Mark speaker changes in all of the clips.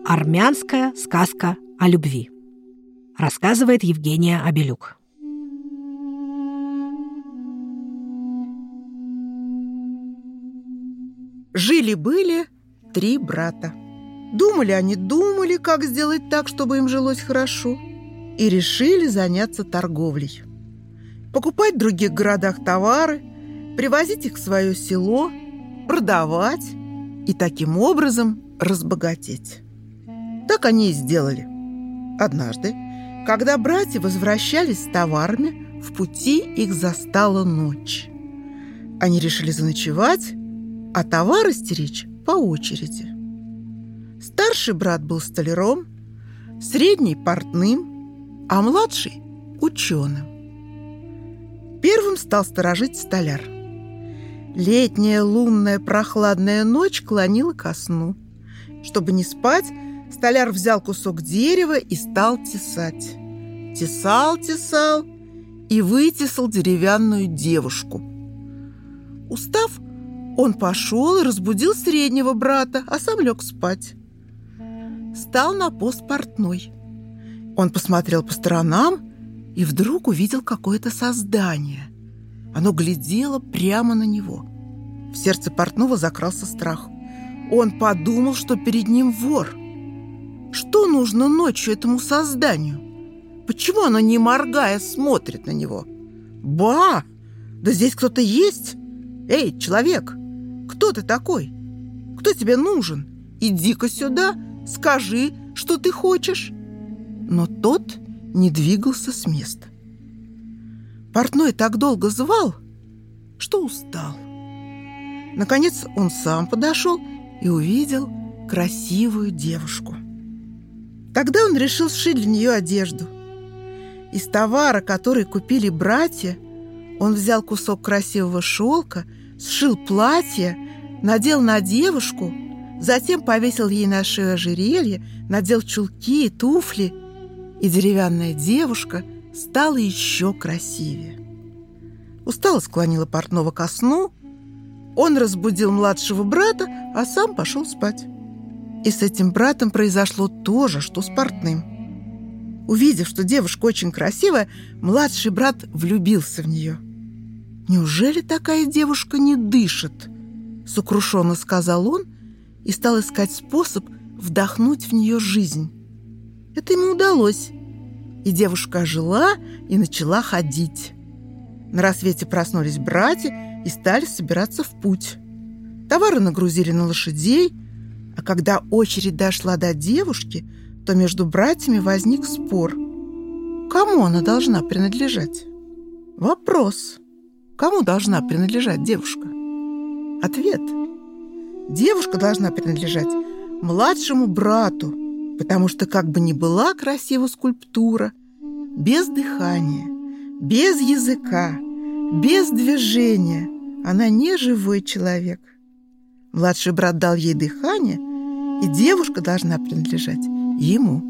Speaker 1: Армянская сказка о любви. Рассказывает Евгения Абелюк.
Speaker 2: Жили-были 3 брата. Думали они, как сделать так, чтобы им жилось хорошо, и решили заняться торговлей. Покупать в других городах товары, привозить их в свое село, продавать и таким образом разбогатеть. Так они и сделали. Однажды, когда братья возвращались с товарами, в пути их застала ночь. Они решили заночевать, а товары стеречь по очереди. Старший брат был столяром, средний – портным, а младший – ученым. Первым стал сторожить столяр. Летняя лунная прохладная ночь клонила ко сну. Чтобы не спать, столяр взял кусок дерева и стал тесать. Тесал и вытесал деревянную девушку. Устав, он пошел и разбудил среднего брата, а сам лег спать. Стал на пост портной. Он посмотрел по сторонам и вдруг увидел какое-то создание. Оно глядело прямо на него. В сердце портного закрался страх. Он подумал, что перед ним вор. Что нужно ночью этому созданию? Почему оно, не моргая, смотрит на него? Ба! Да здесь кто-то есть! Эй, человек! Кто ты такой? Кто тебе нужен? Иди-ка сюда, скажи, что ты хочешь. Но тот не двигался с места. Портной так долго звал, что устал. Наконец он сам подошел и увидел красивую девушку. Тогда он решил сшить для нее одежду. Из товара, который купили братья, он взял кусок красивого шелка, сшил платье, надел на девушку, затем повесил ей на шею ожерелье, надел чулки и туфли, и деревянная девушка стала еще красивее. Устало склонила портного ко сну, он разбудил младшего брата, а сам пошел спать. И с этим братом произошло то же, что с портным. Увидев, что девушка очень красивая, младший брат влюбился в нее. «Неужели такая девушка не дышит?» — сокрушенно сказал он и стал искать способ вдохнуть в нее жизнь. Это ему удалось, и девушка ожила и начала ходить. На рассвете проснулись братья и стали собираться в путь. Товары нагрузили на лошадей, а когда очередь дошла до девушки, то между братьями возник спор. Кому она должна принадлежать? Вопрос. Кому должна принадлежать девушка? Ответ. Девушка должна принадлежать младшему брату, потому что, как бы ни была красива скульптура, без дыхания, без языка, без движения она не живой человек. Младший брат дал ей дыхание, и девушка должна принадлежать ему.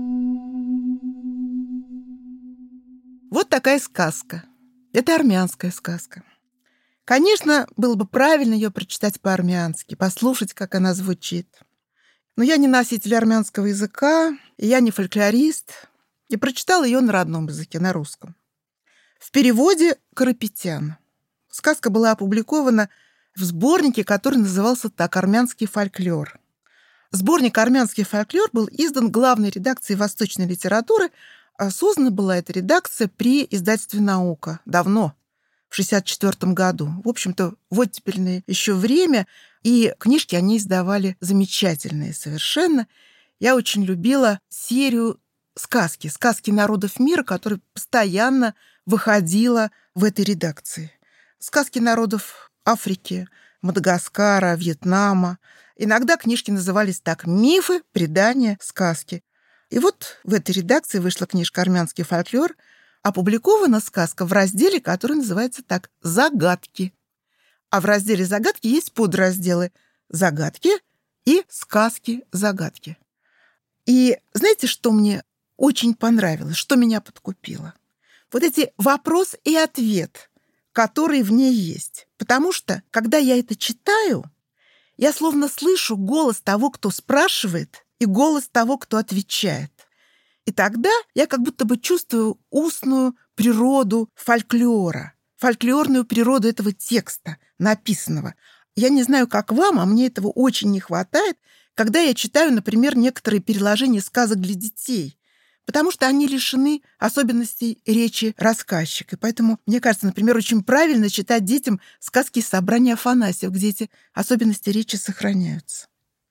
Speaker 2: Вот такая сказка. Это армянская сказка. Конечно, было бы правильно ее прочитать по-армянски, послушать, как она звучит. Но я не носитель армянского языка, и я не фольклорист, и прочитала ее на родном языке, на русском. В переводе Карапетяна. Сказка была опубликована в сборнике, который назывался так «Армянский фольклор». Сборник «Армянский фольклор» был издан главной редакцией восточной литературы, а создана была эта редакция при издательстве «Наука» давно, в 1964 году. В общем-то, в оттепельное еще время, и книжки они издавали замечательные совершенно. Я очень любила серию «Сказки народов мира», которая постоянно выходила в этой редакции. Сказки народов Африки, Мадагаскара, Вьетнама. Иногда книжки назывались так: «Мифы, предания, сказки». И вот в этой редакции вышла книжка «Армянский фольклор», опубликована сказка в разделе, который называется так «Загадки». А в разделе «Загадки» есть подразделы «Загадки» и «Сказки-загадки». И знаете, что мне очень понравилось, что меня подкупило? Вот эти вопрос и ответ, которые в ней есть. Потому что, когда я это читаю, я словно слышу голос того, кто спрашивает, и голос того, кто отвечает. И тогда я как будто бы чувствую устную природу фольклора, фольклорную природу этого текста написанного. Я не знаю, как вам, а мне этого очень не хватает, когда я читаю, например, некоторые переложения сказок для детей, потому что они лишены особенностей речи рассказчика. И поэтому, мне кажется, например, очень правильно читать детям сказки из собрания Афанасьев, где эти особенности речи сохраняются.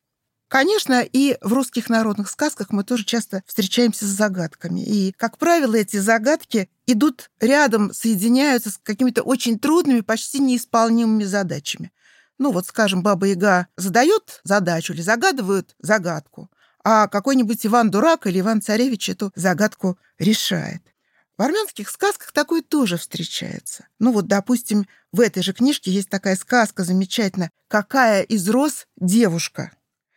Speaker 2: Конечно, и в русских народных сказках мы тоже часто встречаемся с загадками. И, как правило, эти загадки идут рядом, соединяются с какими-то очень трудными, почти неисполнимыми задачами. Ну вот, скажем, Баба-Яга задает задачу или загадывает загадку, а какой-нибудь Иван-дурак или Иван-царевич эту загадку решает. В армянских сказках такое тоже встречается. Ну вот, допустим, в этой же книжке есть такая сказка замечательная «Какая из роз девушка?».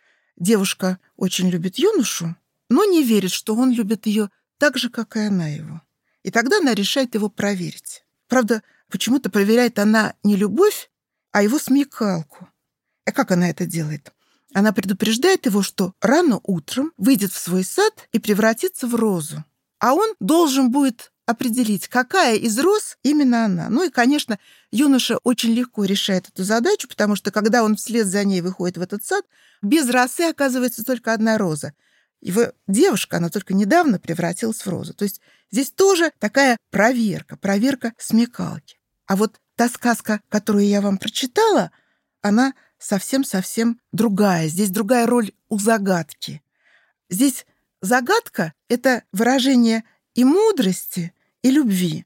Speaker 2: Девушка очень любит юношу, но не верит, что он любит ее так же, как и она его. И тогда она решает его проверить. Правда, почему-то проверяет она не любовь, а его смекалку. А как она это делает? Она предупреждает его, что рано утром выйдет в свой сад и превратится в розу. А он должен будет определить, какая из роз именно она. Ну и, конечно, юноша очень легко решает эту задачу, потому что, когда он вслед за ней выходит в этот сад, без росы оказывается только одна роза. Его девушка, она только недавно превратилась в розу. То есть здесь тоже такая проверка смекалки. А вот та сказка, которую я вам прочитала, она совсем-совсем другая. Здесь другая роль у загадки. Здесь загадка — это выражение и мудрости, и любви.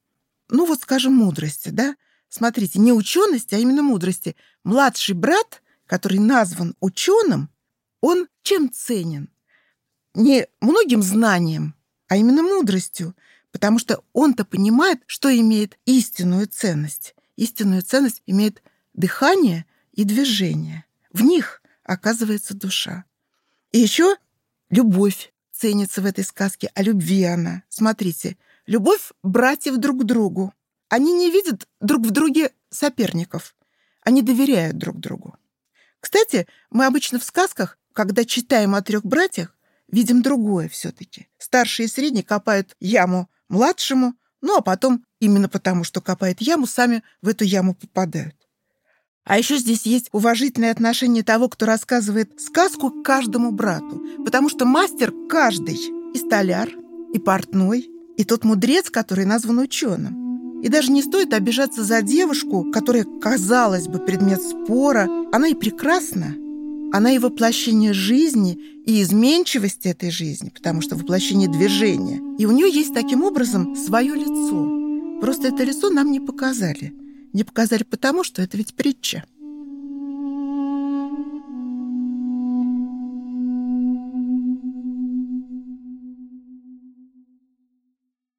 Speaker 2: Ну вот, скажем, мудрости, да? Смотрите, не учености, а именно мудрости. Младший брат, который назван ученым, он чем ценен? Не многим знанием, а именно мудростью, потому что он-то понимает, что имеет истинную ценность. Истинную ценность имеет дыхание и движение. В них оказывается душа. И еще любовь ценится в этой сказке, о любви она. Смотрите, любовь братьев друг к другу. Они не видят друг в друге соперников. Они доверяют друг другу. Кстати, мы обычно в сказках, когда читаем о 3 братьях, видим другое все-таки. Старший и средний копают яму младшему, ну а потом, именно потому, что копают яму, сами в эту яму попадают. А еще здесь есть уважительное отношение того, кто рассказывает сказку, к каждому брату, потому что мастер каждый, и столяр, и портной, и тот мудрец, который назван ученым. И даже не стоит обижаться за девушку, которая, казалось бы, предмет спора. Она и прекрасна. Она и воплощение жизни, и изменчивости этой жизни, потому что воплощение движения. И у нее есть таким образом свое лицо. Просто это лицо нам не показали. Не показали потому, что это ведь притча.